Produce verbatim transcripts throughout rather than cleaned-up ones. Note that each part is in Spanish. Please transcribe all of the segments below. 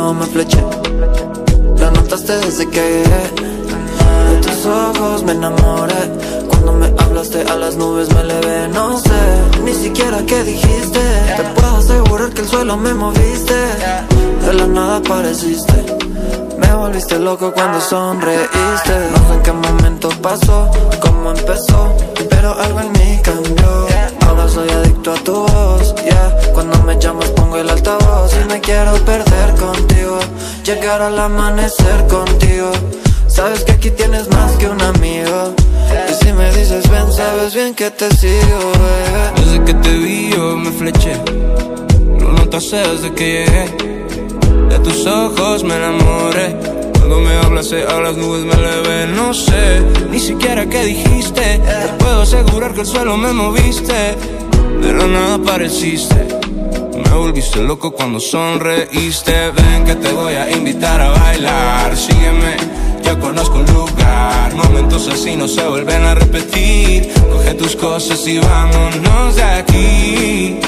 vivo me fleché. Lo notaste desde que llegué. De tus ojos me enamoré. Cuando me hablaste a las nubes me elevé. No sé ni siquiera qué dijiste. Te puedo asegurar que el suelo me moviste. De la nada apareciste. Me volviste loco cuando sonreíste. No sé en qué momento pasó, cómo empezó, pero algo en mí cambió. Ahora soy adicto a tu voz, yeah. Cuando me llamas pongo el altavoz y me quiero perder contigo. Llegar al amanecer contigo. Sabes que aquí tienes más que un amigo. Y si me dices ven, sabes bien que te sigo, bebé. Desde que te vi yo me fleché. Lo notaste desde que llegué. De tus ojos me enamoré. Cuando me hablaste a las nubes me elevé. No sé ni siquiera qué dijiste. Te puedo asegurar que el suelo me moviste. De la nada apareciste. Me volviste loco cuando sonreíste. Ven que te voy a invitar a bailar. Sígueme, ya conozco un lugar. Momentos así no se vuelven a repetir. Coge tus cosas y vámonos de aquí.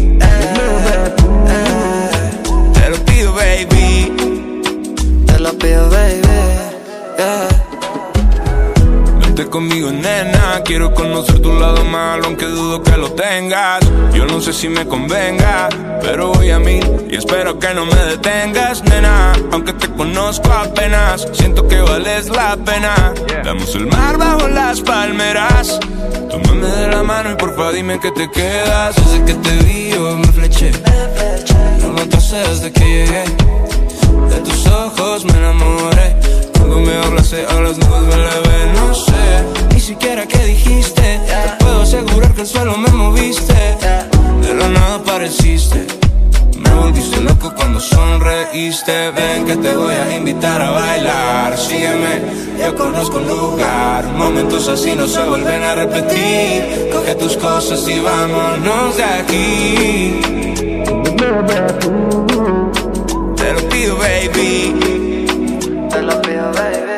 Te lo pido, baby. Te lo pido, baby, yeah. Vente conmigo, nena. Quiero conocer tu lado malo, aunque dudo que lo tengas. Yo no sé si me convenga, pero voy a mí y espero que no me detengas, nena. Aunque te conozco apenas, siento que vales la pena. Damos el mar bajo las palmeras. Tómame de la mano y porfa dime que te quedas. Desde que te vi yo me fleché. Lo notaste desde que llegué. De tus ojos me enamoré. Cuando me hablaste a las nubes me elevé. No sé ni siquiera qué dijiste. Te puedo asegurar que el suelo me moviste. De la nada apareciste. Me volviste loco cuando sonreíste. Ven que te voy a invitar a bailar. Sígueme, yo conozco un lugar. Momentos así no se vuelven a repetir. Coge tus cosas y vámonos de aquí. Te lo pido, baby. Te lo pido, baby.